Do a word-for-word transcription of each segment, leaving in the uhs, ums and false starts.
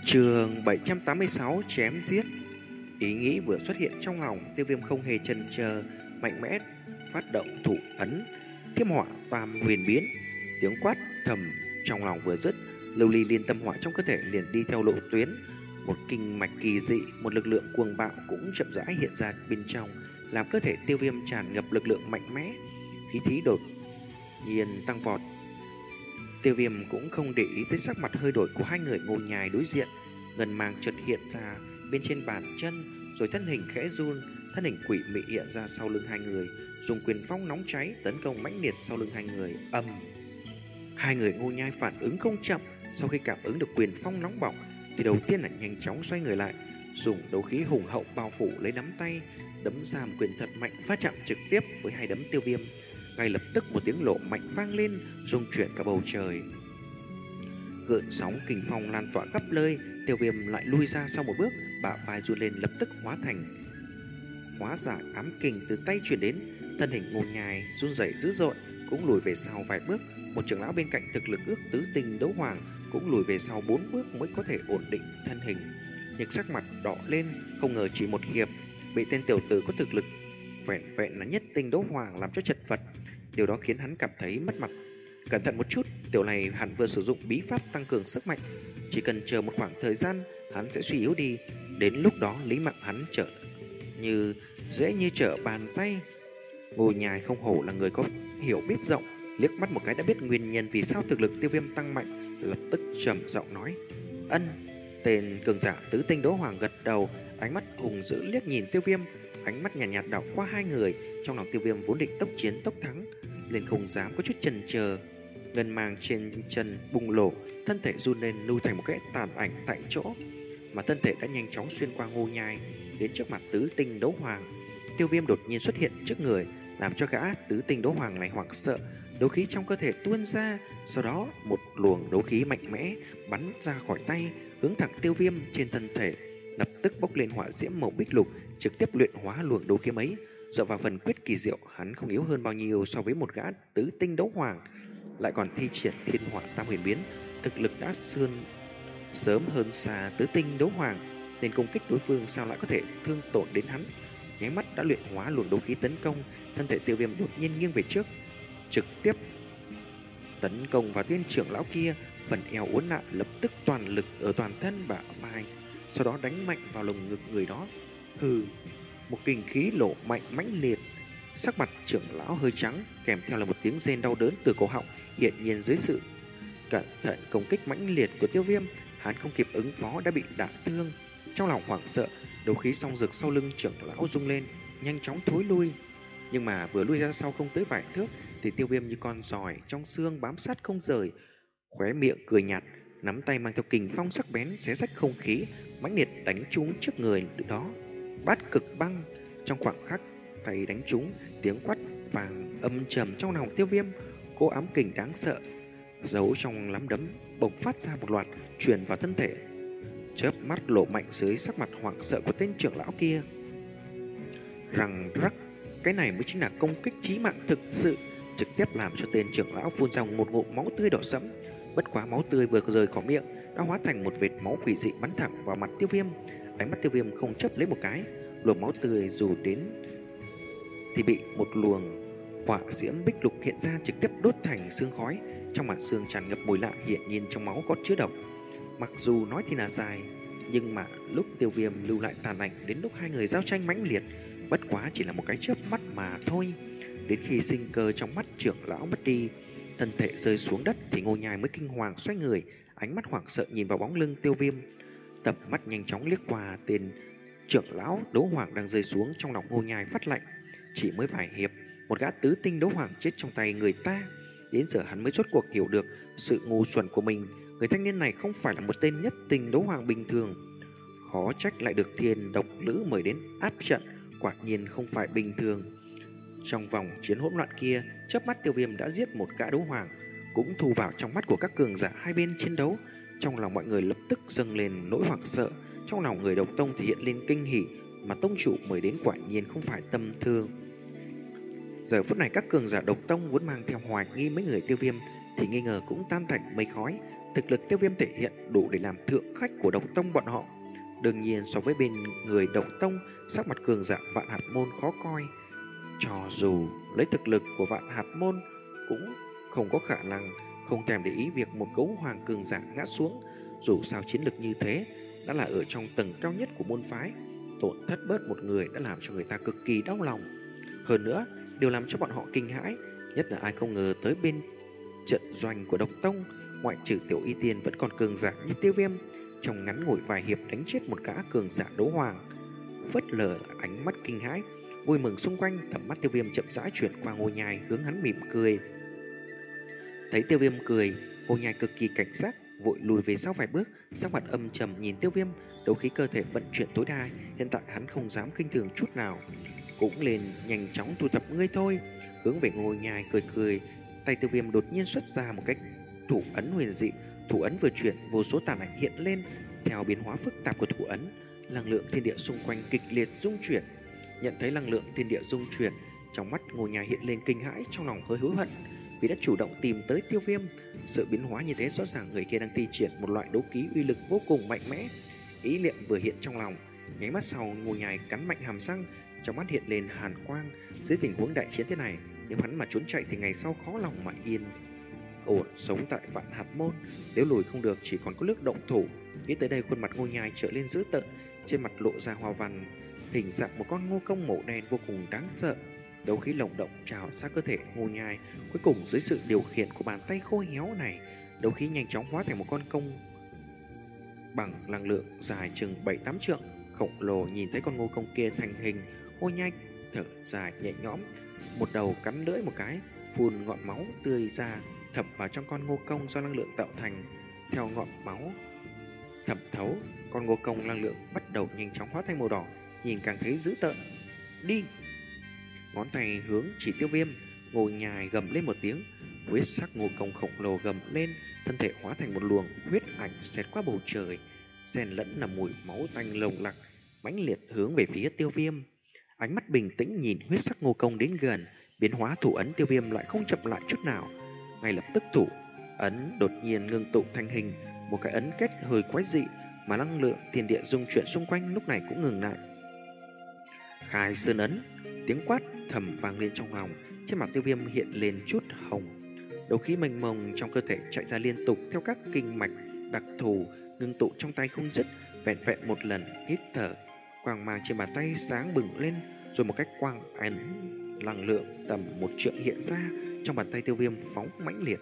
Chương bảy trăm tám mươi sáu chém giết. Ý nghĩ vừa xuất hiện trong lòng, Tiêu Viêm không hề chần chờ, mạnh mẽ phát động thủ ấn, Thiêm Hỏa Tam Huyền biến. Tiếng quát thầm trong lòng vừa dứt, lưu ly liên tâm hỏa trong cơ thể liền đi theo lộ tuyến. Một kinh mạch kỳ dị, một lực lượng cuồng bạo cũng chậm rãi hiện ra bên trong, làm cơ thể Tiêu Viêm tràn ngập lực lượng mạnh mẽ, khí thí đột nhiên tăng vọt. Tiêu Viêm cũng không để ý tới sắc mặt hơi đổi của hai người ngồi nhài đối diện. Ngân mang chợt hiện ra bên trên bàn chân, rồi thân hình khẽ run, thân hình quỷ mị hiện ra sau lưng hai người, dùng quyền phong nóng cháy tấn công mãnh liệt sau lưng hai người. Ầm! Hai người ngô nhai phản ứng không chậm, sau khi cảm ứng được quyền phong nóng bỏng thì đầu tiên là nhanh chóng xoay người lại, dùng đấu khí hùng hậu bao phủ lấy nắm tay, đấm ra một quyền thật mạnh va chạm trực tiếp với hai đấm Tiêu Viêm. Ngay lập tức một tiếng lộ mạnh vang lên, rung chuyển cả bầu trời. Gợn sóng kình phong lan tỏa khắp nơi, Tiêu Viêm lại lui ra sau một bước, bả vai run lên lập tức hóa thành hóa giải ám kình từ tay truyền đến, thân hình ngô nhai run rẩy dữ dội, cũng lùi về sau vài bước. Một trưởng lão bên cạnh thực lực ước tứ tinh đấu hoàng cũng lùi về sau bốn bước mới có thể ổn định thân hình, nhưng sắc mặt đỏ lên, không ngờ chỉ một hiệp bị tên tiểu tử có thực lực vẹn vẹn là nhất tinh đấu hoàng làm cho chật vật. Điều đó khiến hắn cảm thấy mất mặt. Cẩn thận một chút, tiểu này hẳn vừa sử dụng bí pháp tăng cường sức mạnh, chỉ cần chờ một khoảng thời gian hắn sẽ suy yếu đi, đến lúc đó lý mạng hắn trở như dễ như trở bàn tay. Ngô nhai không hổ là người có hiểu biết rộng, liếc mắt một cái đã biết nguyên nhân vì sao thực lực Tiêu Viêm tăng mạnh, lập tức trầm giọng nói: "Ân." Tên cường giả tứ tinh đấu hoàng gật đầu, ánh mắt hùng dữ liếc nhìn Tiêu Viêm, ánh mắt nhàn nhạt, nhạt đảo qua hai người. Trong lòng Tiêu Viêm vốn định tốc chiến tốc thắng, nên không dám có chút chần chờ. Ngân mang trên chân bùng nổ, thân thể run lên lưu thành một cái tàn ảnh tại chỗ, mà thân thể đã nhanh chóng xuyên qua Ngô nhai đến trước mặt tứ tinh đấu hoàng. Tiêu Viêm đột nhiên xuất hiện trước người, làm cho gã tứ tinh đấu hoàng này hoảng sợ, đấu khí trong cơ thể tuôn ra, sau đó một luồng đấu khí mạnh mẽ bắn ra khỏi tay, hướng thẳng Tiêu Viêm trên thân thể, lập tức bốc lên hỏa diễm màu bích lục, trực tiếp luyện hóa luồng đấu khí ấy. Dựa vào phần quyết kỳ diệu, hắn không yếu hơn bao nhiêu so với một gã tứ tinh đấu hoàng, lại còn thi triển thiên hỏa tam huyền biến, thực lực đã sơn sớm hơn xa tứ tinh đấu hoàng, nên công kích đối phương sao lại có thể thương tổn đến hắn. Nháy mắt đã luyện hóa luồng đấu khí tấn công, thân thể Tiêu Viêm đột nhiên nghiêng về trước, trực tiếp tấn công vào tên trưởng lão kia. Phần eo uốn lượn, lập tức toàn lực ở toàn thân bả vai, sau đó đánh mạnh vào lồng ngực người đó. Hừ, một kình khí lộ mạnh mãnh liệt. Sắc mặt trưởng lão hơi trắng, kèm theo là một tiếng rên đau đớn từ cổ họng. Hiện nhiên dưới sự cẩn thận công kích mãnh liệt của Tiêu Viêm, hắn không kịp ứng phó đã bị đả thương. Trong lòng hoảng sợ, đấu khí song dược sau lưng trưởng lão rung lên, nhanh chóng thối lui. Nhưng mà vừa lui ra sau không tới vài thước thì Tiêu Viêm như con giòi trong xương bám sát không rời, khóe miệng cười nhạt, nắm tay mang theo kình phong sắc bén xé rách không khí, mãnh liệt đánh trúng trước người đó. Bát cực băng. Trong khoảng khắc tay đánh trúng, tiếng quát vàng âm trầm trong lòng Tiêu Viêm, cô ám kình đáng sợ giấu trong nắm đấm bộc phát ra một loạt, truyền vào thân thể, chớp mắt lộ mạnh dưới sắc mặt hoảng sợ của tên trưởng lão kia. Răng rắc, cái này mới chính là công kích chí mạng thực sự, trực tiếp làm cho tên trưởng lão phun ra một ngụm máu tươi đỏ sẫm. Bất quá máu tươi vừa rời khỏi miệng đã hóa thành một vệt máu quỷ dị bắn thẳng vào mặt Tiêu Viêm. Ánh mắt Tiêu Viêm không chấp lấy một cái, luồng máu tươi dù đến thì bị một luồng hỏa diễm bích lục hiện ra, trực tiếp đốt thành xương khói. Trong màn xương tràn ngập mùi lạ, hiện nhiên trong máu có chứa độc. Mặc dù nói thì là dài, nhưng mà lúc Tiêu Viêm lưu lại tàn ảnh đến lúc hai người giao tranh mãnh liệt, bất quá chỉ là một cái chớp mắt mà thôi. Đến khi sinh cơ trong mắt trưởng lão mất đi, thân thể rơi xuống đất thì Ngô nhai mới kinh hoàng xoay người, ánh mắt hoảng sợ nhìn vào bóng lưng Tiêu Viêm. Tập mắt nhanh chóng liếc qua tên trưởng lão đấu hoàng đang rơi xuống, trong lòng Ngô nhai phát lạnh. Chỉ mới vài hiệp, một gã tứ tinh đấu hoàng chết trong tay người ta. Đến giờ hắn mới rốt cuộc hiểu được sự ngu xuẩn của mình. Người thanh niên này không phải là một tên nhất tinh đấu hoàng bình thường, khó trách lại được thiên độc lữ mời đến áp trận, quả nhiên không phải bình thường. Trong vòng chiến hỗn loạn kia, chớp mắt Tiêu Viêm đã giết một gã đấu hoàng, cũng thu vào trong mắt của các cường giả hai bên chiến đấu. Trong lòng mọi người lập tức dâng lên nỗi hoảng sợ, trong lòng người độc tông thể hiện lên kinh hỉ, mà tông chủ mời đến quả nhiên không phải tầm thường. Giờ phút này các cường giả độc tông muốn mang theo hoài nghi mấy người Tiêu Viêm thì nghi ngờ cũng tan thành mây khói. thực lực Tiêu Viêm thể hiện đủ để làm thượng khách của Độc Tông bọn họ. Đương nhiên so với bên người Độc Tông, sắc mặt cường giả Vạn Hạt Môn khó coi. Cho dù lấy thực lực của Vạn Hạt Môn cũng không có khả năng không thèm để ý việc một gấu hoàng cường giả ngã xuống. Dù sao chiến lực như thế đã là ở trong tầng cao nhất của môn phái, tổn thất bớt một người đã làm cho người ta cực kỳ đau lòng. Hơn nữa, điều làm cho bọn họ kinh hãi nhất là ai không ngờ tới bên trận doanh của Độc Tông, ngoại trừ Tiểu Y Tiên vẫn còn cường giả như Tiêu Viêm, trong ngắn ngủi vài hiệp đánh chết một gã cường giả đấu hoàng. Phớt lờ ánh mắt kinh hãi, vui mừng xung quanh, tầm mắt Tiêu Viêm chậm rãi chuyển qua Ngô Nhai hướng hắn mỉm cười. Thấy Tiêu Viêm cười, Ngô Nhai cực kỳ cảnh giác, vội lùi về sau vài bước, sắc mặt âm trầm nhìn Tiêu Viêm, đấu khí cơ thể vận chuyển tối đa, hiện tại hắn không dám khinh thường chút nào, cũng liền nhanh chóng thu thập ngươi thôi. Hướng về Ngô Nhai cười cười, tay Tiêu Viêm đột nhiên xuất ra một cách thủ ấn huyền dị, thủ ấn vừa chuyển, vô số tàn ảnh hiện lên, theo biến hóa phức tạp của thủ ấn, năng lượng thiên địa xung quanh kịch liệt rung chuyển. Nhận thấy năng lượng thiên địa rung chuyển, trong mắt Ngô Nhai hiện lên kinh hãi, trong lòng hơi hối hận vì đã chủ động tìm tới Tiêu Viêm. Sự biến hóa như thế rõ ràng người kia đang thi triển một loại đấu khí uy lực vô cùng mạnh mẽ. Ý niệm vừa hiện trong lòng, nháy mắt sau Ngô Nhai cắn mạnh hàm răng, trong mắt hiện lên hàn quang. Dưới tình huống đại chiến thế này, nếu hắn mà trốn chạy thì ngày sau khó lòng mà yên ổn sống tại Vạn Hạt Môn. Nếu lùi không được chỉ còn có nước động thủ. Nghĩ tới đây, khuôn mặt Ngô Nhai trở lên dữ tợn, trên mặt lộ ra hoa văn hình dạng một con ngô công màu đen vô cùng đáng sợ. Đấu khí lồng động trào ra cơ thể Ngô Nhai, cuối cùng dưới sự điều khiển của bàn tay khô héo này, đấu khí nhanh chóng hóa thành một con công bằng năng lượng dài chừng bảy tám trượng khổng lồ. Nhìn thấy con ngô công kia thành hình, Ngô Nhai thở dài nhẹ nhõm, một đầu cắn lưỡi một cái, phun ngọn máu tươi ra thẩm vào trong con ngô công do năng lượng tạo thành. Theo ngọn máu thẩm thấu, con ngô công năng lượng bắt đầu nhanh chóng hóa thành màu đỏ, nhìn càng thấy dữ tợn. Đi! Ngón tay hướng chỉ Tiêu Viêm, Ngô Nhai gầm lên một tiếng, huyết sắc ngô công khổng lồ gầm lên, thân thể hóa thành một luồng huyết ảnh xẹt qua bầu trời, xen lẫn là mùi máu tanh nồng nặc, mãnh liệt hướng về phía Tiêu Viêm. Ánh mắt bình tĩnh nhìn huyết sắc ngô công đến gần, biến hóa thủ ấn Tiêu Viêm lại không chậm lại chút nào. Ngay lập tức thủ ấn đột nhiên ngưng tụ thành hình, một cái ấn kết hơi quái dị, mà năng lượng thiên địa dung chuyển xung quanh lúc này cũng ngừng lại. Khai sơn ấn, tiếng quát thầm vang lên trong lòng, trên mặt Tiêu Viêm hiện lên chút hồng. Đấu khí mênh mông trong cơ thể chạy ra liên tục theo các kinh mạch đặc thù, ngưng tụ trong tay không dứt. Vẹn vẹn một lần hít thở, quang mang trên bàn tay sáng bừng lên, rồi một cách quang ấn năng lượng tầm một trượng hiện ra trong bàn tay Tiêu Viêm phóng mãnh liệt.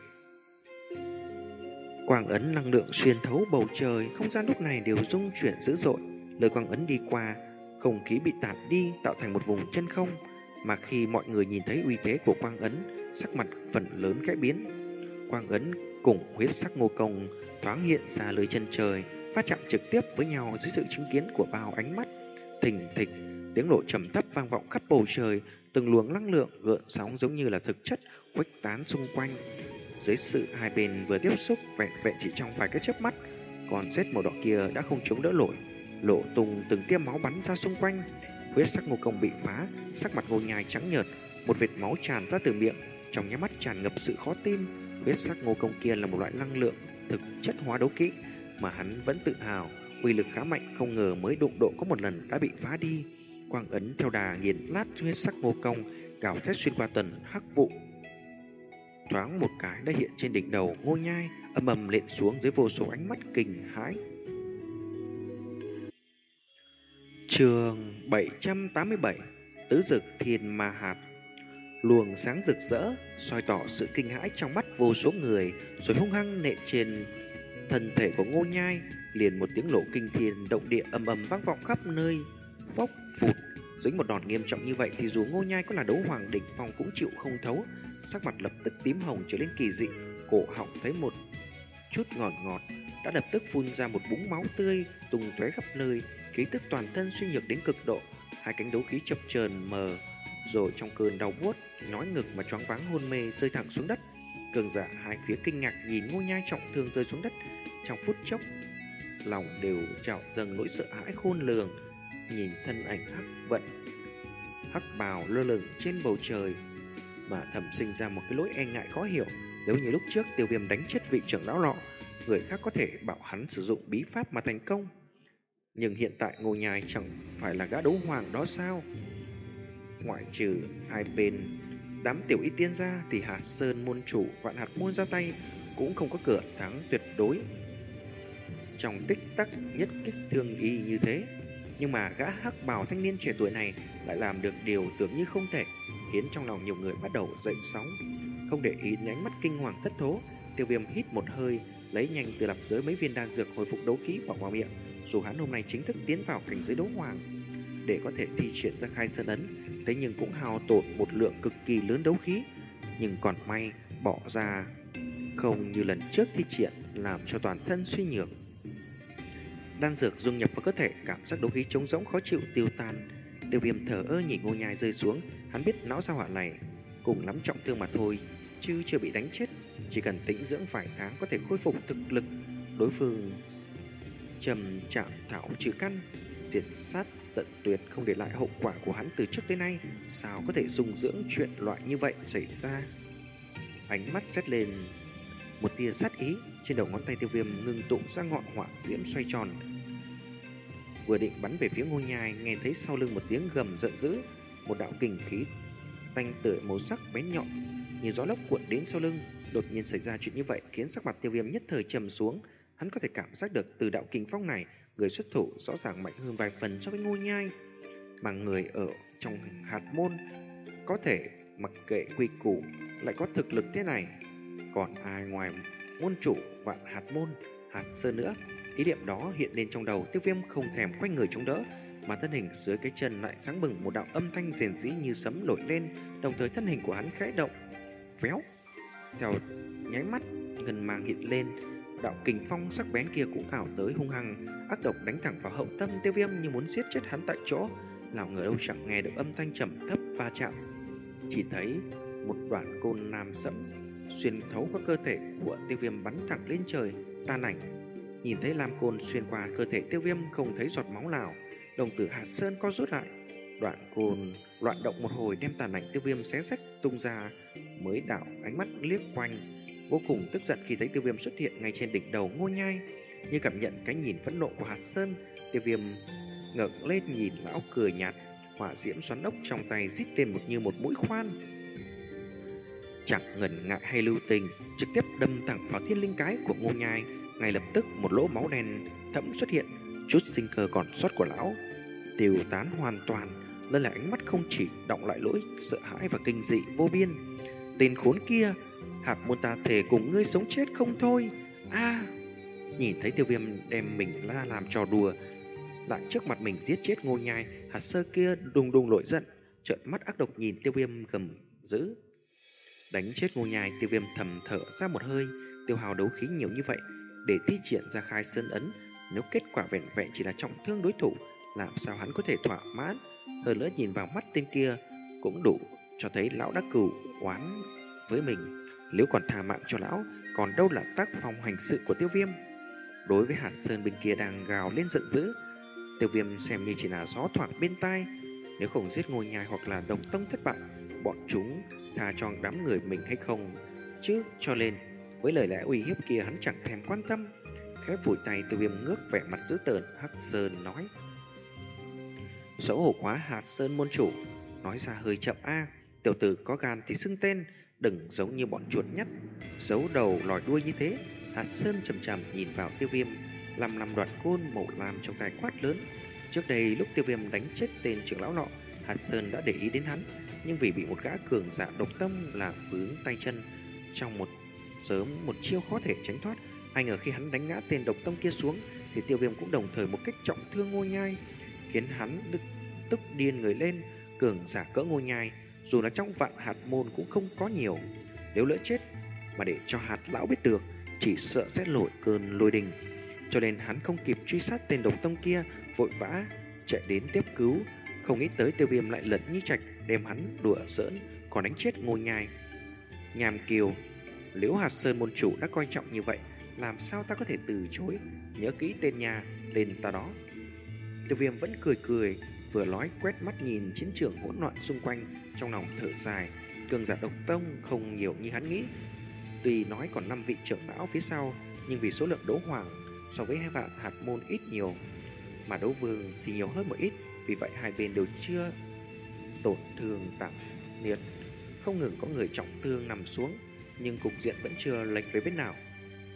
Quang ấn năng lượng xuyên thấu bầu trời, không gian lúc này đều rung chuyển dữ dội. Lời quang ấn đi qua, không khí bị tản đi tạo thành một vùng chân không, mà khi mọi người nhìn thấy uy thế của quang ấn, sắc mặt phần lớn cải biến. Quang ấn cùng huyết sắc ngô công thoáng hiện ra lưới chân trời, va chạm trực tiếp với nhau dưới sự chứng kiến của bao ánh mắt. Thình thịch, tiếng nổ trầm thấp vang vọng khắp bầu trời, từng luồng năng lượng gợn sóng giống như là thực chất khuếch tán xung quanh. Dưới sự hai bên vừa tiếp xúc, vẹn vẹn chỉ trong vài cái chớp mắt, con rết màu đỏ kia đã không chống đỡ nổi, lộ tung từng tia máu bắn ra xung quanh. Huyết sắc ngô công bị phá, sắc mặt Ngô Nhai trắng nhợt, một vệt máu tràn ra từ miệng, trong nháy mắt tràn ngập sự khó tin. Huyết sắc ngô công kia là một loại năng lượng thực chất hóa đấu kỹ mà hắn vẫn tự hào, uy lực khá mạnh, không ngờ mới đụng độ có một lần đã bị phá đi. Quang ấn theo đà nghiền lát huyết sắc ngô công, gào thét xuyên qua tần hắc vụ. Thoáng một cái đã hiện trên đỉnh đầu Ngô Nhai, ầm ầm lện xuống dưới vô số ánh mắt kinh hãi. Chương bảy trăm tám mươi bảy, Tứ Dực Thiên Ma Hạt. Luồng sáng rực rỡ soi tỏ sự kinh hãi trong mắt vô số người, rồi hung hăng nện trên thân thể của Ngô Nhai. Liền một tiếng nổ kinh thiên động địa ầm ầm vang vọng khắp nơi. Phốc phụt, dưới một đòn nghiêm trọng như vậy thì dù Ngô Nhai có là đấu hoàng đỉnh phong cũng chịu không thấu, sắc mặt lập tức tím hồng trở lên kỳ dị, cổ họng thấy một chút ngọt ngọt, đã lập tức phun ra một búng máu tươi tung tóe khắp nơi, khí tức toàn thân suy nhược đến cực độ, hai cánh đấu khí chập chờn mờ, rồi trong cơn đau buốt, nhói ngực mà choáng váng hôn mê rơi thẳng xuống đất. Cường giả hai phía kinh ngạc nhìn Ngô Nhai trọng thương rơi xuống đất, trong phút chốc lòng đều trào dâng nỗi sợ hãi khôn lường. Nhìn thân ảnh hắc vận hắc bào lơ lửng trên bầu trời mà thầm sinh ra một cái nỗi e ngại khó hiểu. Nếu như lúc trước Tiêu Viêm đánh chết vị trưởng lão lọ, người khác có thể bảo hắn sử dụng bí pháp mà thành công. Nhưng hiện tại Ngô Nhai chẳng phải là gã đấu hoàng đó sao? Ngoại trừ hai bên đám tiểu y tiên ra thì Hạt Sơn môn chủ Vạn Hạt môn ra tay cũng không có cửa thắng tuyệt đối. Trong tích tắc nhất kích thương y như thế, nhưng mà gã hắc bào thanh niên trẻ tuổi này lại làm được điều tưởng như không thể, khiến trong lòng nhiều người bắt đầu dậy sóng. Không để ý đến ánh mắt kinh hoàng thất thố, Tiêu Viêm hít một hơi, lấy nhanh từ nạp giới mấy viên đan dược hồi phục đấu khí bỏ vào miệng. Dù hắn hôm nay chính thức tiến vào cảnh giới đấu hoàng để có thể thi triển ra khai sơn ấn, thế nhưng cũng hao tổn một lượng cực kỳ lớn đấu khí. Nhưng còn may bỏ ra không như lần trước thi triển, làm cho toàn thân suy nhược. Đan dược dung nhập vào cơ thể, cảm giác đấu khí trống rỗng khó chịu tiêu tan. Tiêu Viêm thở ơ nhìn Ngô Nhai rơi xuống. Hắn biết não sao hỏa này cùng lắm trọng thương mà thôi, chứ chưa bị đánh chết. Chỉ cần tĩnh dưỡng vài tháng có thể khôi phục thực lực. Đối phương trầm chạm thảo trừ căn, diệt sát tận tuyệt, không để lại hậu quả của hắn từ trước tới nay. Sao có thể dung dưỡng chuyện loại như vậy xảy ra? Ánh mắt xét lên một tia sát ý, trên đầu ngón tay Tiêu Viêm ngưng tụ ra ngọn hỏa diễm xoay tròn, vừa định bắn về phía Ngô Nhai, nghe thấy sau lưng một tiếng gầm giận dữ, một đạo kình khí tanh tưởi màu sắc bén nhọn như gió lốc cuộn đến sau lưng. Đột nhiên xảy ra chuyện như vậy khiến sắc mặt Tiêu Viêm nhất thời trầm xuống. Hắn có thể cảm giác được từ đạo kình phong này, người xuất thủ rõ ràng mạnh hơn vài phần so với Ngô Nhai, mà người ở trong hạt môn có thể mặc kệ quy củ lại có thực lực thế này, còn ai ngoài môn chủ Vạn Hạt môn Hạt Sơn nữa? Ý niệm đó hiện lên trong đầu Tiêu Viêm, không thèm quay người chống đỡ, mà thân hình dưới cái chân lại sáng bừng một đạo âm thanh rền rĩ như sấm nổi lên, đồng thời thân hình của hắn khẽ động, véo. Theo nháy mắt ngân mang hiện lên, đạo kình phong sắc bén kia cũng ảo tới hung hăng, ác độc đánh thẳng vào hậu tâm Tiêu Viêm như muốn giết chết hắn tại chỗ. Lão ngờ đâu chẳng nghe được âm thanh trầm thấp va chạm, chỉ thấy một đoạn côn nam sẫm xuyên thấu qua cơ thể của Tiêu Viêm bắn thẳng lên trời, tan ảnh. Nhìn thấy lam côn xuyên qua cơ thể Tiêu Viêm không thấy giọt máu nào, đồng tử Hạt Sơn co rút lại. Đoạn côn loạn động một hồi đem tàn ảnh Tiêu Viêm xé rách tung ra, mới đảo ánh mắt liếc quanh, vô cùng tức giận khi thấy Tiêu Viêm xuất hiện ngay trên đỉnh đầu Ngô Nhai. Như cảm nhận cái nhìn phẫn nộ của Hạt Sơn, Tiêu Viêm ngẩng lên nhìn lão cười nhạt, hỏa diễm xoắn ốc trong tay rít lên một như một mũi khoan, chẳng ngần ngại hay lưu tình, trực tiếp đâm thẳng vào thiên linh cái của Ngô Nhai. Ngay lập tức một lỗ máu đen thẫm xuất hiện, chút sinh cơ còn sót của lão tiêu tán hoàn toàn. Lên lại ánh mắt không chỉ đọng lại nỗi sợ hãi và kinh dị vô biên. Tên khốn kia, Hạt môn ta thề cùng ngươi sống chết không thôi. A! Nhìn thấy Tiêu Viêm đem mình la làm trò đùa, lại trước mặt mình giết chết Ngô Nhai, Hạt Sơ kia đùng đùng nổi giận, trợn mắt ác độc nhìn Tiêu Viêm gầm dữ. Đánh chết Ngô Nhai, Tiêu Viêm thầm thở ra một hơi. Tiêu hào đấu khí nhiều như vậy để thi triển ra khai sơn ấn, nếu kết quả vẹn vẹn chỉ là trọng thương đối thủ, làm sao hắn có thể thỏa mãn? Hơn nữa nhìn vào mắt tên kia cũng đủ cho thấy lão đã cừu oán với mình. Nếu còn tha mạng cho lão, còn đâu là tác phong hành sự của Tiêu Viêm. Đối với Hạt Sơn bên kia đang gào lên giận dữ, Tiêu Viêm xem như chỉ là gió thoảng bên tai. Nếu không giết Ngô Nhai hoặc là đồng tông thất bại, bọn chúng tha cho đám người mình hay không chứ? Cho nên với lời lẽ uy hiếp kia hắn chẳng thèm quan tâm. Khẽ vùi tay, Tiêu Viêm ngước vẻ mặt dữ tợn. Hắc Sơn nói: xấu hổ quá Hạt Sơn môn chủ, nói ra hơi chậm a. À. Tiểu tử có gan thì xưng tên, đừng giống như bọn chuột nhắt giấu đầu lòi đuôi như thế. Hạt Sơn trầm trầm nhìn vào Tiêu Viêm, làm làm đoạn côn màu lam trong tay quát lớn. Trước đây lúc Tiêu Viêm đánh chết tên trưởng lão nọ, Hạt Sơn đã để ý đến hắn, nhưng vì bị một gã cường giả độc tâm làm vướng tay chân, trong một sớm một chiêu khó thể tránh thoát. Ai ngờ khi hắn đánh ngã tên độc tâm kia xuống, thì Tiêu Viêm cũng đồng thời một cách trọng thương Ngô Nhai, khiến hắn tức, tức điên người lên. Cường giả cỡ Ngô Nhai dù là trong Vạn Hạt môn cũng không có nhiều, nếu lỡ chết mà để cho Hạt lão biết được, chỉ sợ sẽ nổi cơn lôi đình. Cho nên hắn không kịp truy sát tên độc tâm kia, vội vã chạy đến tiếp cứu. Không nghĩ tới Tiêu Viêm lại lật như trạch, đem hắn đùa giỡn, còn đánh chết Ngô Nhai. Nhàm kiều, nếu Hạt Sơn môn chủ đã coi trọng như vậy, làm sao ta có thể từ chối? Nhớ kỹ tên nhà, tên ta đó. Tiêu Viêm vẫn cười cười, vừa nói quét mắt nhìn chiến trường hỗn loạn xung quanh, trong lòng thở dài. Cường giả độc tông không nhiều như hắn nghĩ. Tuy nói còn năm vị trưởng lão phía sau, nhưng vì số lượng đấu hoàng so với hai vạn hạt môn ít nhiều, mà đấu vương thì nhiều hơn một ít, vì vậy hai bên đều chưa tổn thương tạm liệt. Không ngừng có người trọng thương nằm xuống, nhưng cục diện vẫn chưa lệch về bên nào.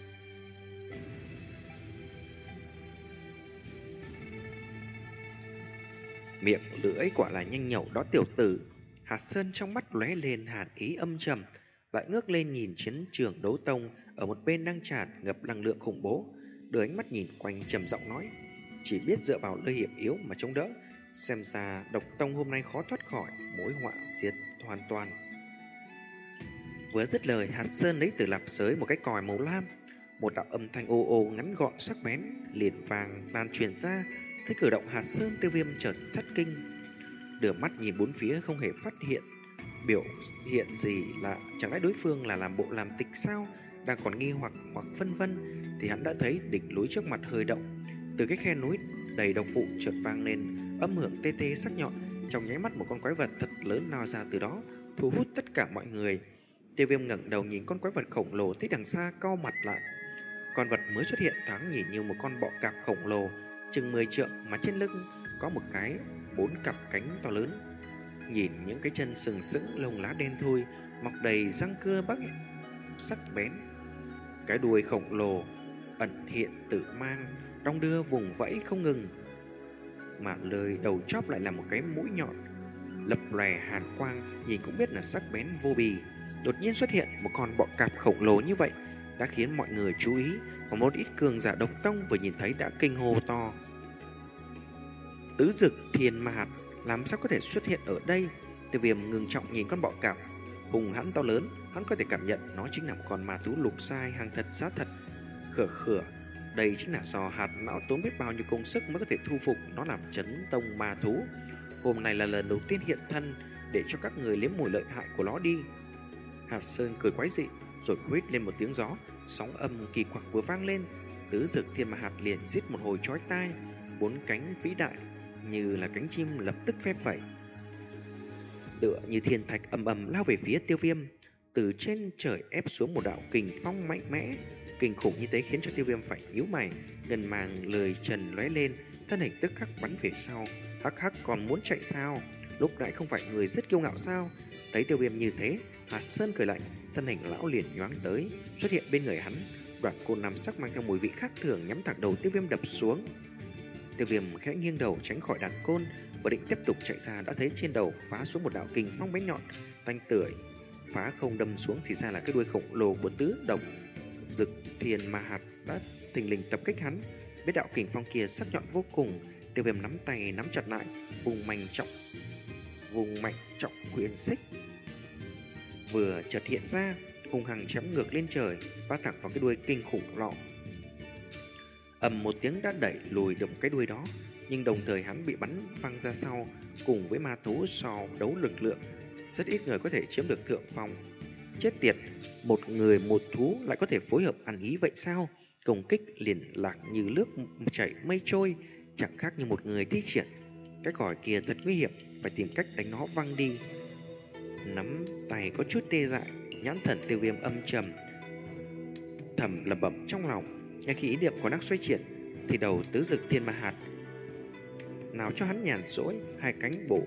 Miệng lưỡi quả là nhanh nhẩu đó tiểu tử. Hạt Sơn trong mắt lóe lên hàn ý âm trầm, lại ngước lên nhìn chiến trường đấu tông ở một bên đang tràn ngập năng lượng khủng bố, đưa ánh mắt nhìn quanh trầm giọng nói: chỉ biết dựa vào nơi hiểm yếu mà chống đỡ, xem ra độc tông hôm nay khó thoát khỏi mối họa diệt hoàn toàn. Vừa dứt lời, Hạt Sơn lấy từ lạp giới một cái còi màu lam, một đạo âm thanh ô ô ngắn gọn sắc bén liền vàng lan truyền ra. Thấy cử động Hạt Sơn, Tiêu Viêm chợt thất kinh, đưa mắt nhìn bốn phía không hề phát hiện biểu hiện gì lạ. Chẳng lẽ đối phương là làm bộ làm tịch sao? Đang còn nghi hoặc hoặc phân vân thì hắn đã thấy đỉnh núi trước mặt hơi động, từ cái khe núi đầy độc vụ chợt vang lên âm hưởng tê tê sắc nhọn. Trong nháy mắt một con quái vật thật lớn lao ra từ đó, thu hút tất cả mọi người. Tiêu Viêm ngẩng đầu nhìn con quái vật khổng lồ, thấy đằng xa cau mặt lại. Con vật mới xuất hiện thoáng nhìn như một con bọ cạp khổng lồ chừng mười trượng, mà trên lưng có một cái bốn cặp cánh to lớn. Nhìn những cái chân sừng sững lông lá đen thui, mọc đầy răng cưa bắc sắc bén. Cái đuôi khổng lồ ẩn hiện tự mang, đong đưa vùng vẫy không ngừng, mà lời đầu chóp lại là một cái mũi nhọn lập lòe hàn quang, nhìn cũng biết là sắc bén vô bì. Đột nhiên xuất hiện một con bọ cạp khổng lồ như vậy đã khiến mọi người chú ý, và một ít cường giả độc tông vừa nhìn thấy đã kinh hô to: tứ dực thiên ma hạt làm sao có thể xuất hiện ở đây? Tiêu Viêm ngừng trọng nhìn con bọ cạp hùng hãn to lớn, hắn có thể cảm nhận nó chính là một con ma thú lục sai, hàng thật giá thật. Khửa khửa, đây chính là do hạt não tốn biết bao nhiêu công sức mới có thể thu phục nó làm chấn tông ma thú. Hôm nay là lần đầu tiên hiện thân, để cho các người nếm mùi lợi hại của nó đi. Hạt Sơn cười quái dị, rồi huýt lên một tiếng gió, sóng âm kỳ quặc vừa vang lên, tứ dực thiên ma hạt liền rít một hồi chói tai, bốn cánh vĩ đại như là cánh chim lập tức phép phẩy, tựa như thiên thạch ầm ầm lao về phía Tiêu Viêm. Từ trên trời ép xuống một đạo kình phong mạnh mẽ, kinh khủng như thế khiến cho Tiêu Viêm phải nhíu mày. Ngân màng lời trần lóe lên, thân hình tức khắc bắn về sau. Hắc hắc, còn muốn chạy sao? Lúc nãy không phải người rất kiêu ngạo sao? Thấy Tiêu Viêm như thế, Hạt Sơn cười lạnh, thân hình lão liền nhoáng tới, xuất hiện bên người hắn. Đoạn côn nam sắc mang theo mùi vị khác thường nhắm thẳng đầu Tiêu Viêm đập xuống. Tiêu Viêm khẽ nghiêng đầu tránh khỏi đạn côn, và định tiếp tục chạy ra, đã thấy trên đầu phá xuống một đạo kình phong bén nhọn tanh tưởi, phá không đâm xuống thì ra là cái đuôi khổng lồ của tứ độc dực thiên ma hạt đã thình lình tập kích hắn. Biết đạo kình phong kia sắc nhọn vô cùng, Tiêu Viêm nắm tay nắm chặt lại, vùng mạnh trọng vùng mạnh trọng huyền xích vừa chợt hiện ra, hung hăng chém ngược lên trời, va thẳng vào cái đuôi kinh khủng lọ. Ầm một tiếng đã đẩy lùi được cái đuôi đó, nhưng đồng thời hắn bị bắn văng ra sau. Cùng với ma thú so đấu lực lượng, rất ít người có thể chiếm được thượng phong. Chết tiệt, một người một thú lại có thể phối hợp ăn ý vậy sao? Công kích liền lạc như nước chảy mây trôi, chẳng khác như một người thi triển. Cái còi kia thật nguy hiểm, phải tìm cách đánh nó văng đi. Nắm tay có chút tê dại, nhãn thần Tiêu Viêm âm trầm, thầm lẩm bẩm trong lòng. Ngay khi ý niệm còn đang xoay chuyển thì đầu tứ dực thiên ma hạt nào cho hắn nhàn rỗi, hai cánh bổ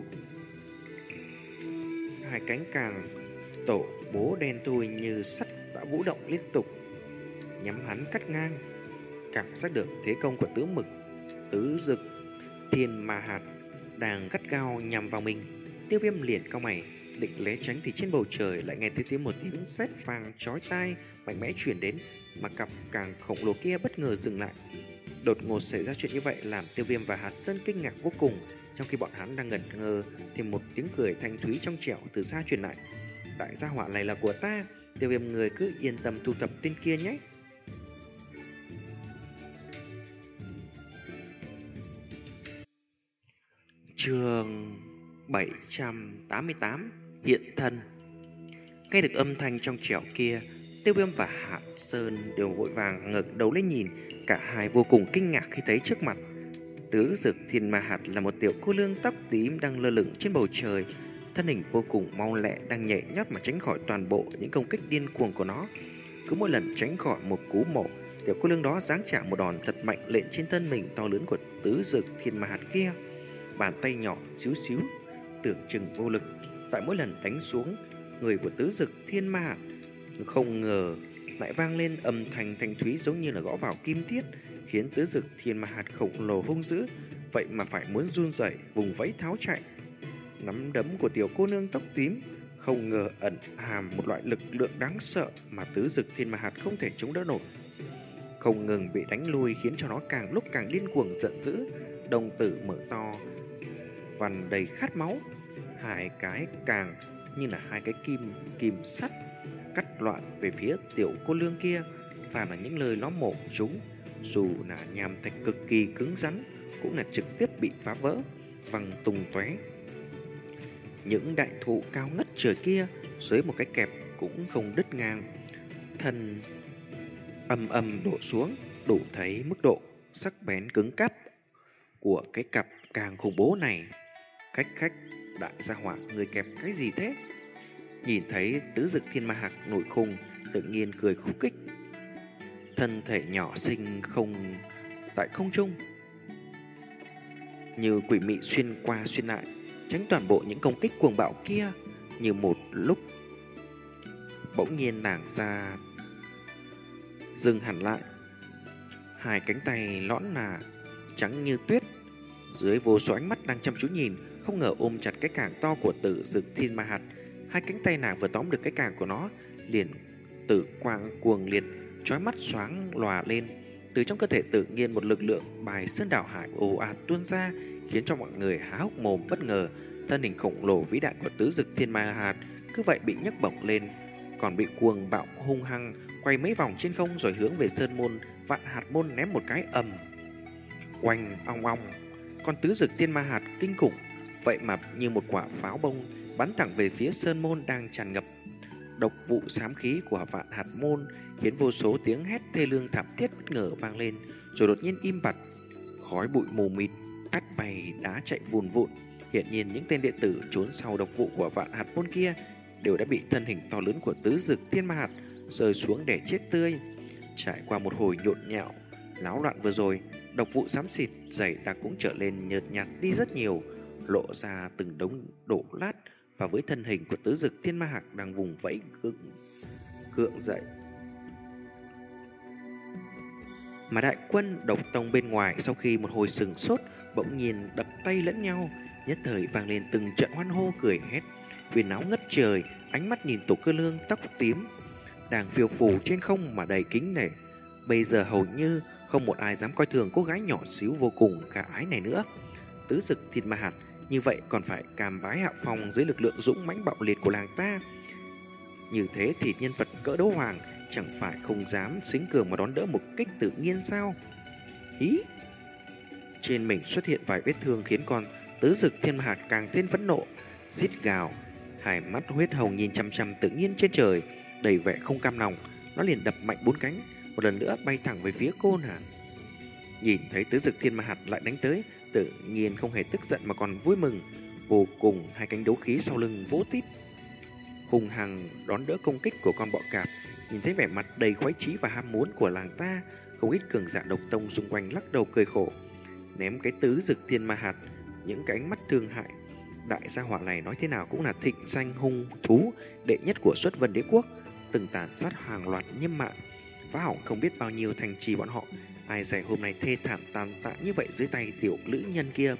hai cánh càng tổ bố đen thui như sắt đã vũ động liên tục, nhắm hắn cắt ngang. Cảm giác được thế công của tứ mực tứ dực thiên ma hạt đang gắt gao nhằm vào mình, Tiêu Viêm liền cau mày định né tránh thì trên bầu trời lại nghe thấy tiếng một tiếng sét vang chói tai mạnh mẽ truyền đến, mà cặp càng khổng lồ kia bất ngờ dừng lại. Đột ngột xảy ra chuyện như vậy làm Tiêu Viêm và Hạt Sơn kinh ngạc vô cùng. Trong khi bọn hắn đang ngẩn ngơ thì một tiếng cười thanh thúy trong trẻo từ xa truyền lại: đại gia hỏa này là của ta. Tiêu Viêm người cứ yên tâm thu thập tên kia nhé. Chương bảy trăm tám mươi tám Hiện thân. Nghe được âm thanh trong trẻo kia, Tiêu Viêm và Hạt Sơn đều vội vàng ngẩng đầu lên nhìn. Cả hai vô cùng kinh ngạc khi thấy trước mặt tứ dực thiên ma hạt là một tiểu cô nương tóc tím đang lơ lửng trên bầu trời, thân hình vô cùng mau lẹ, đang nhảy nhót mà tránh khỏi toàn bộ những công kích điên cuồng của nó. Cứ mỗi lần tránh khỏi một cú mổ Tiểu cô nương đó giáng trả một đòn thật mạnh lên trên thân mình to lớn của Tứ Dực Thiên Ma Hạt kia. Bàn tay nhỏ xíu xíu, tưởng chừng vô lực. Tại mỗi lần đánh xuống người của Tứ Dực Thiên Ma Hạt, không ngờ lại vang lên âm thanh thanh thúy giống như là gõ vào kim tiết, khiến Tứ Dực Thiên Ma Hạt khổng lồ hung dữ, vậy mà phải muốn run rẩy vùng vẫy tháo chạy. Nắm đấm của tiểu cô nương tóc tím không ngờ ẩn hàm một loại lực lượng đáng sợ mà Tứ Dực Thiên Ma Hạt không thể chống đỡ nổi. Không ngừng bị đánh lui khiến cho nó càng lúc càng điên cuồng giận dữ, đồng tử mở to, vằn đầy khát máu. Hai cái càng như là hai cái kim kim sắt cắt loạn về phía tiểu cô nương kia, và là những lời nó mổ chúng, dù là nhàm thạch cực kỳ cứng rắn, cũng là trực tiếp bị phá vỡ, văng tung tóe. Những đại thụ cao ngất trời kia dưới một cái kẹp cũng không đứt ngang, thân âm âm đổ xuống, đủ thấy mức độ sắc bén cứng cáp của cái cặp càng khủng bố này. Khách khách, đại gia hỏa, người kẹp cái gì thế? Nhìn thấy Tứ Dực Thiên Ma Hạt nổi khùng, tự nhiên cười khúc khích. Thân thể nhỏ xinh không tại không trung, như quỷ mị xuyên qua xuyên lại, tránh toàn bộ những công kích cuồng bạo kia. Như một lúc bỗng nhiên nàng ra dừng hẳn lại, hai cánh tay lõn nà trắng như tuyết, dưới vô số ánh mắt đang chăm chú nhìn, không ngờ ôm chặt cái càng to của Tử Dực Thiên Ma Hạt. Hai cánh tay nàng vừa tóm được cái càng của nó, liền tử quang cuồng liệt, chói mắt xoáng lòa lên. Từ trong cơ thể tự nhiên một lực lượng bài sơn đảo hải ồ ạt tuôn ra, khiến cho mọi người há hốc mồm bất ngờ. Thân hình khổng lồ vĩ đại của Tứ Dực Thiên Ma Hạt cứ vậy bị nhấc bổng lên, còn bị cuồng bạo hung hăng quay mấy vòng trên không, rồi hướng về sơn môn Vạn Hạt môn ném một cái ầm. Oanh ong ong, con Tứ Dực Thiên Ma Hạt kinh khủng vậy mà như một quả pháo bông bắn thẳng về phía sơn môn đang tràn ngập độc vụ xám khí của Vạn Hạt môn, khiến vô số tiếng hét thê lương thảm thiết bất ngờ vang lên, rồi đột nhiên im bặt. Khói bụi mù mịt, cát bay đá chạy vùn vụn. Hiện nhiên những tên đệ tử trốn sau độc vụ của Vạn Hạt môn kia đều đã bị thân hình to lớn của Tứ Dực Thiên Ma Hạt rơi xuống để chết tươi. Trải qua một hồi nhộn nhạo náo loạn vừa rồi, độc vụ xám xịt dày đặc cũng trở lên nhợt nhạt đi rất nhiều, lộ ra từng đống đổ lát, và với thân hình của Tứ Dực Thiên Ma Hạt đang vùng vẫy gượng gượng dậy. Mà đại quân độc tông bên ngoài sau khi một hồi sừng sốt, bỗng nhiên đập tay lẫn nhau, nhất thời vang lên từng trận hoan hô cười hét, huyền áo ngất trời. Ánh mắt nhìn tổ cơ lương tóc tím đang phiêu phù trên không mà đầy kính nể. Bây giờ hầu như không một ai dám coi thường cô gái nhỏ xíu vô cùng khả ái này nữa. Tứ Dực Thiên Ma Hạt như vậy còn phải cam bái hạ phong dưới lực lượng dũng mãnh bạo liệt của làng ta. Như thế thì nhân vật cỡ đấu hoàng chẳng phải không dám xính cường mà đón đỡ một kích tự nhiên sao? Ý! Trên mình xuất hiện vài vết thương khiến con Tứ Dực Thiên Ma Hạt càng thêm phẫn nộ, rít gào, hai mắt huyết hồng nhìn chằm chằm tự nhiên trên trời, đầy vẻ không cam lòng. Nó liền đập mạnh bốn cánh, một lần nữa bay thẳng về phía cô nàng. Nhìn thấy Tứ Dực Thiên Ma Hạt lại đánh tới, tự nhiên không hề tức giận mà còn vui mừng vô cùng. Hai cánh đấu khí sau lưng vỗ tít, hùng hằng đón đỡ công kích của con bọ cạp. Nhìn thấy vẻ mặt đầy khoái chí và ham muốn của làng ta, không ít cường giả độc tông xung quanh lắc đầu cười khổ, ném cái Tứ Dực Thiên Ma Hạt những cái ánh mắt thương hại. Đại gia hỏa này nói thế nào cũng là thịnh danh hung thú đệ nhất của Xuất Vân Đế quốc, từng tàn sát hàng loạt nhân mạng, phá hỏng không biết bao nhiêu thành trì bọn họ. Ai dè hôm nay thê thảm tàn tạ như vậy dưới tay tiểu lữ nhân kia.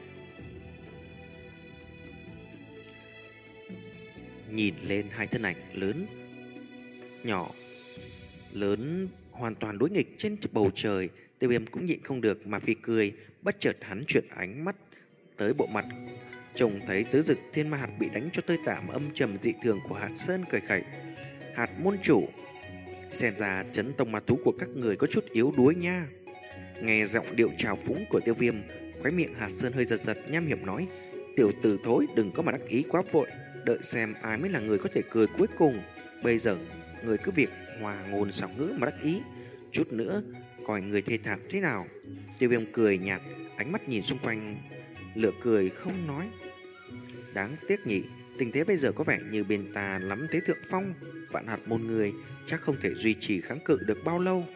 Nhìn lên hai thân ảnh lớn nhỏ lớn hoàn toàn đối nghịch trên bầu trời, Tiêu Viêm cũng nhịn không được mà phì cười. Bất chợt hắn chuyển ánh mắt tới bộ mặt, trông thấy Tứ Dực Thiên Ma Hạt bị đánh cho tơi tả mà âm trầm dị thường của Hạt Sơn cười khẩy. Hạt môn chủ, xem ra chấn tông ma thú của các người có chút yếu đuối nha. Nghe giọng điệu trào phúng của Tiêu Viêm, khóe miệng Hạt Sơn hơi giật giật, nham hiểm nói: tiểu tử thối, đừng có mà đắc ý quá vội, đợi xem ai mới là người có thể cười cuối cùng. Bây giờ người cứ việc hòa ngôn xảo ngữ mà đắc ý, chút nữa coi người thê thảm thế nào. Tiêu Viêm cười nhạt, ánh mắt nhìn xung quanh, lửa cười không nói. Đáng tiếc nhỉ, tình thế bây giờ có vẻ như bên ta lắm thế thượng phong, Vạn Hạt môn người chắc không thể duy trì kháng cự được bao lâu.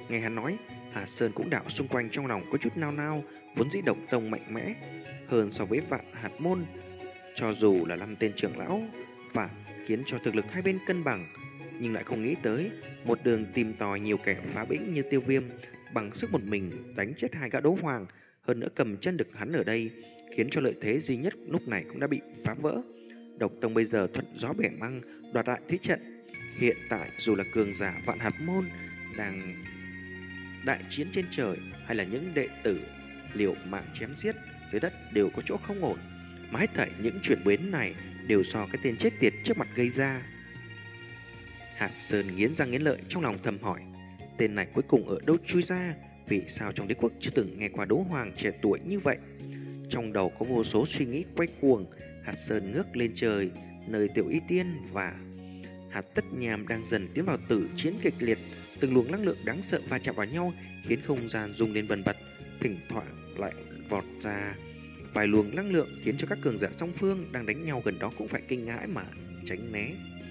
Nghe hắn nói, Hà Sơn cũng đảo xung quanh trong lòng có chút nao nao, vốn dĩ độc tông mạnh mẽ hơn so với Vạn Hạt Môn. Cho dù là năm tên trưởng lão và khiến cho thực lực hai bên cân bằng, nhưng lại không nghĩ tới một đường tìm tòi nhiều kẻ phá bĩnh như Tiêu Viêm bằng sức một mình đánh chết hai gã đấu hoàng, hơn nữa cầm chân được hắn ở đây, khiến cho lợi thế duy nhất lúc này cũng đã bị phá vỡ. Độc tông bây giờ thuận gió bẻ măng, đoạt lại thế trận. Hiện tại dù là cường giả Vạn Hạt Môn đang đại chiến trên trời, hay là những đệ tử liều mạng chém giết dưới đất đều có chỗ không ổn, mà hết thảy những chuyển biến này đều do cái tên chết tiệt trước mặt gây ra. Hạt Sơn nghiến răng nghiến lợi trong lòng thầm hỏi, tên này cuối cùng ở đâu chui ra? Vì sao trong đế quốc chưa từng nghe qua đấu hoàng trẻ tuổi như vậy? Trong đầu có vô số suy nghĩ quay cuồng. Hạt Sơn ngước lên trời, nơi Tiểu Y Tiên và Hạt Tất Nham đang dần tiến vào tử chiến kịch liệt. Từng luồng năng lượng đáng sợ va chạm vào nhau, khiến không gian rung lên bần bật. Thỉnh thoảng lại vọt ra vài luồng năng lượng, khiến cho các cường giả song phương đang đánh nhau gần đó cũng phải kinh hãi mà tránh né.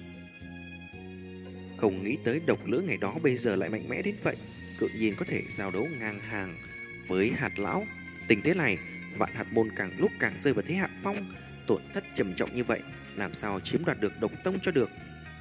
Không nghĩ tới độc lữ ngày đó bây giờ lại mạnh mẽ đến vậy, cự nhiên có thể giao đấu ngang hàng với Hạt Lão. Tình thế này, Vạn Hạt Môn càng lúc càng rơi vào thế hạ phong, tổn thất trầm trọng như vậy, làm sao chiếm đoạt được độc tông cho được.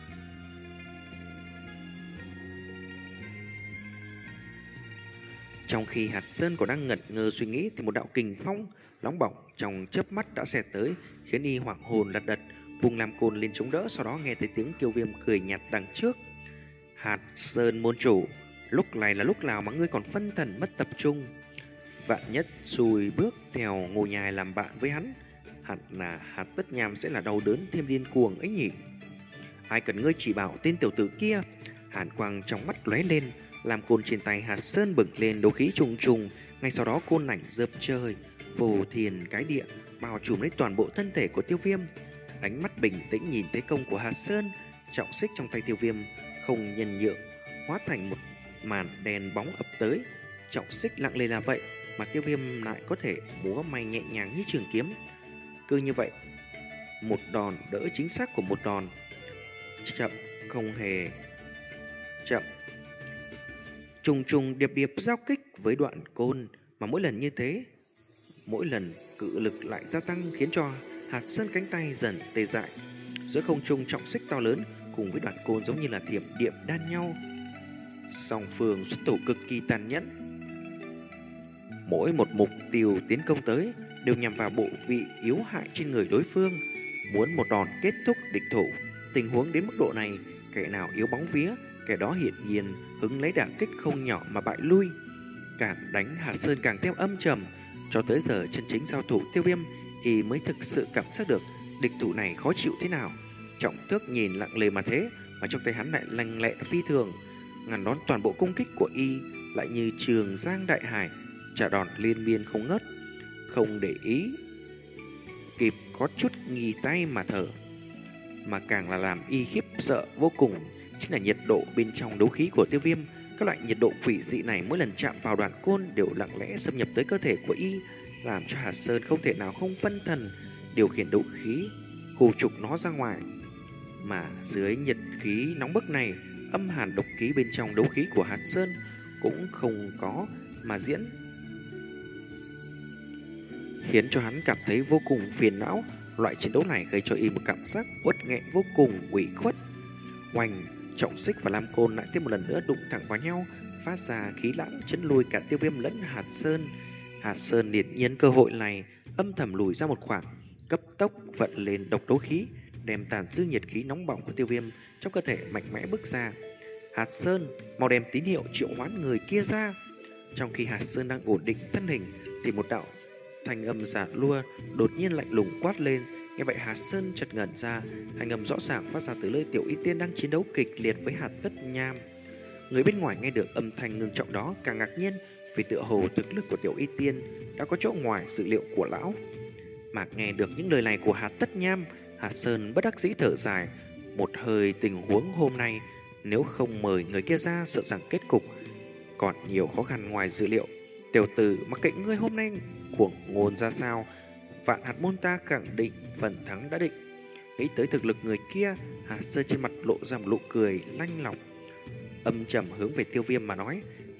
Trong khi Hạt Sơn còn đang ngẩn ngơ suy nghĩ thì một đạo kình phong nóng bỏng trong chớp mắt đã xẹt tới, khiến y hoảng hồn lật đật, vùng làm côn lên chống đỡ. Sau đó nghe thấy tiếng Kiêu Viêm cười nhạt đằng trước. Hạt Sơn môn chủ, lúc này là lúc nào mà ngươi còn phân thần mất tập trung? Vạn Nhất xùi bước theo Ngô Nhai làm bạn với hắn, hẳn là Hạt Tất Nham sẽ là đau đớn thêm điên cuồng ấy nhỉ? Ai cần ngươi chỉ bảo tên tiểu tử kia? Hàn quang trong mắt lóe lên, làm côn trên tay Hạt Sơn bừng lên đấu khí trùng trùng. Ngay sau đó côn ảnh dập trời, phù thiền cái địa, bao trùm lấy toàn bộ thân thể của Tiêu Viêm. Ánh mắt bình tĩnh nhìn thấy công của Hạt Sơn, trọng xích trong tay Tiêu Viêm không nhân nhượng, hóa thành một màn đèn bóng ập tới. Trọng xích lặng lề là vậy, mà Tiêu Viêm lại có thể múa may nhẹ nhàng như trường kiếm. Cứ như vậy, một đòn đỡ chính xác của một đòn. Chậm, không hề chậm. Trùng trùng điệp điệp giao kích với đoạn côn, mà mỗi lần như thế, mỗi lần cự lực lại gia tăng, khiến cho Hạt Sơn cánh tay dần tê dại. Giữa không trung trọng xích to lớn cùng với đoạn côn giống như là thiểm điện đan nhau. Song phương xuất thủ cực kỳ tàn nhẫn. Mỗi một mục tiêu tiến công tới đều nhằm vào bộ vị yếu hại trên người đối phương, muốn một đòn kết thúc địch thủ. Tình huống đến mức độ này, kẻ nào yếu bóng vía, kẻ đó hiển nhiên hứng lấy đả kích không nhỏ mà bại lui. Càng đánh Hạt Sơn càng thêm âm trầm. Cho tới giờ chân chính giao thủ Tiêu Viêm, y mới thực sự cảm giác được địch thủ này khó chịu thế nào. Trọng Tước nhìn lặng lề mà thế, mà trong tay hắn lại lanh lẹ phi thường, ngăn đón toàn bộ công kích của y lại như trường giang đại hải, trả đòn liên miên không ngớt. Không để ý kịp có chút nghỉ tay mà thở, mà càng là làm y khiếp sợ vô cùng chính là nhiệt độ bên trong đấu khí của Tiêu Viêm. Các loại nhiệt độ quỷ dị này mỗi lần chạm vào đoạn côn đều lặng lẽ xâm nhập tới cơ thể của y, làm cho Hạt Sơn không thể nào không phân thần điều khiển đấu khí khu trục nó ra ngoài. Mà dưới nhiệt khí nóng bức này, âm hàn độc khí bên trong đấu khí của Hạt Sơn cũng không có mà diễn, khiến cho hắn cảm thấy vô cùng phiền não. Loại chiến đấu này gây cho y một cảm giác uất nghẹn vô cùng ủy khuất. Oanh, trọng xích và lam côn lại thêm một lần nữa đụng thẳng vào nhau, phát ra khí lãng chấn lùi cả Tiêu Viêm lẫn Hạt Sơn. Hạt Sơn liệt nhiên cơ hội này, âm thầm lùi ra một khoảng, cấp tốc vận lên độc đấu khí, đem tàn dư nhiệt khí nóng bỏng của Tiêu Viêm trong cơ thể mạnh mẽ bước ra. Hạt Sơn, mau đem tín hiệu triệu hoán người kia ra. Trong khi Hạt Sơn đang ổn định thân hình thì một đạo thanh âm giả lua đột nhiên lạnh lùng quát lên. Nghe vậy Hạt Sơn chợt ngẩn ra, thanh âm rõ ràng phát ra từ nơi Tiểu Y Tiên đang chiến đấu kịch liệt với Hạt Tất Nham. Người bên ngoài nghe được âm thanh ngưng trọng đó càng ngạc nhiên, vì tựa hồ thực lực của Tiểu Y Tiên đã có chỗ ngoài dự liệu của lão. Mà nghe được những lời này của Hạt Tất Nham, Hạt Sơn bất đắc dĩ thở dài. Một hơi tình huống hôm nay, nếu không mời người kia ra, sợ rằng kết cục còn nhiều khó khăn ngoài dự liệu. Tiểu tử, mặc kệ ngươi hôm nay cuồng ngôn ra sao, Vạn Hạt Môn ta khẳng định phần thắng đã định. Nghĩ tới thực lực người kia, Hạt Sơn trên mặt lộ ra một nụ cười lanh lỏng, âm trầm hướng về Tiêu Viêm mà nói: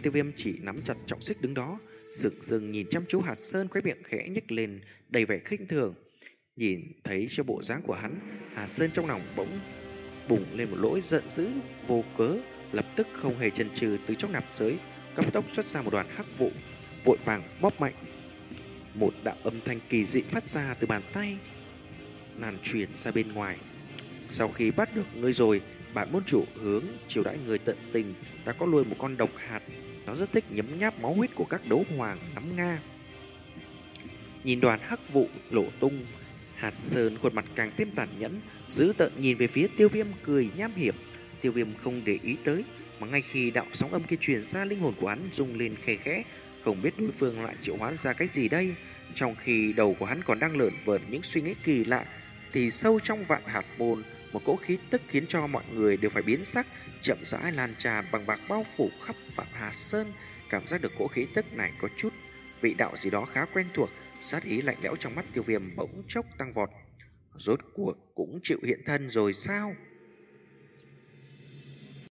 Tiêu Viêm chỉ nắm chặt trọng xích đứng đó, rực rừng nhìn chăm chú Hạt Sơn, khóe miệng khẽ nhếch lên đầy vẻ khinh thường. Nhìn thấy cho bộ dáng của hắn, Hạt Sơn trong lòng bỗng bùng lên một nỗi giận dữ vô cớ, lập tức không hề chần chừ từ trong nạp giới cấp tốc xuất ra một đoàn hắc vụ, vội vàng bóp mạnh. Một đạo âm thanh kỳ dị phát ra từ bàn tay, lan truyền ra bên ngoài. Sau khi bắt được ngươi rồi, bản môn chủ hướng chiều đãi người tận tình. Ta có nuôi một con độc hạt, nó rất thích nhấm nháp máu huyết của các đấu hoàng nắm Nga. Nhìn đoàn hắc vụ lộ tung, Hạt Sơn khuôn mặt càng thêm tàn nhẫn, dữ tợn nhìn về phía Tiêu Viêm cười nham hiểm. Tiêu Viêm không để ý tới, mà ngay khi đạo sóng âm kia truyền ra, linh hồn của hắn rung lên khe khẽ, không biết đối phương lại triệu hoán ra cái gì đây. Trong khi đầu của hắn còn đang lởn vởn những suy nghĩ kỳ lạ, thì sâu trong vạn hạt môn, một cỗ khí tức khiến cho mọi người đều phải biến sắc, chậm rãi lan tràn bằng bạc bao phủ khắp vạn Hạt Sơn. Cảm giác được cỗ khí tức này có chút vị đạo gì đó khá quen thuộc, sát ý lạnh lẽo trong mắt Tiêu Viêm bỗng chốc tăng vọt. Rốt cuộc cũng chịu hiện thân rồi sao?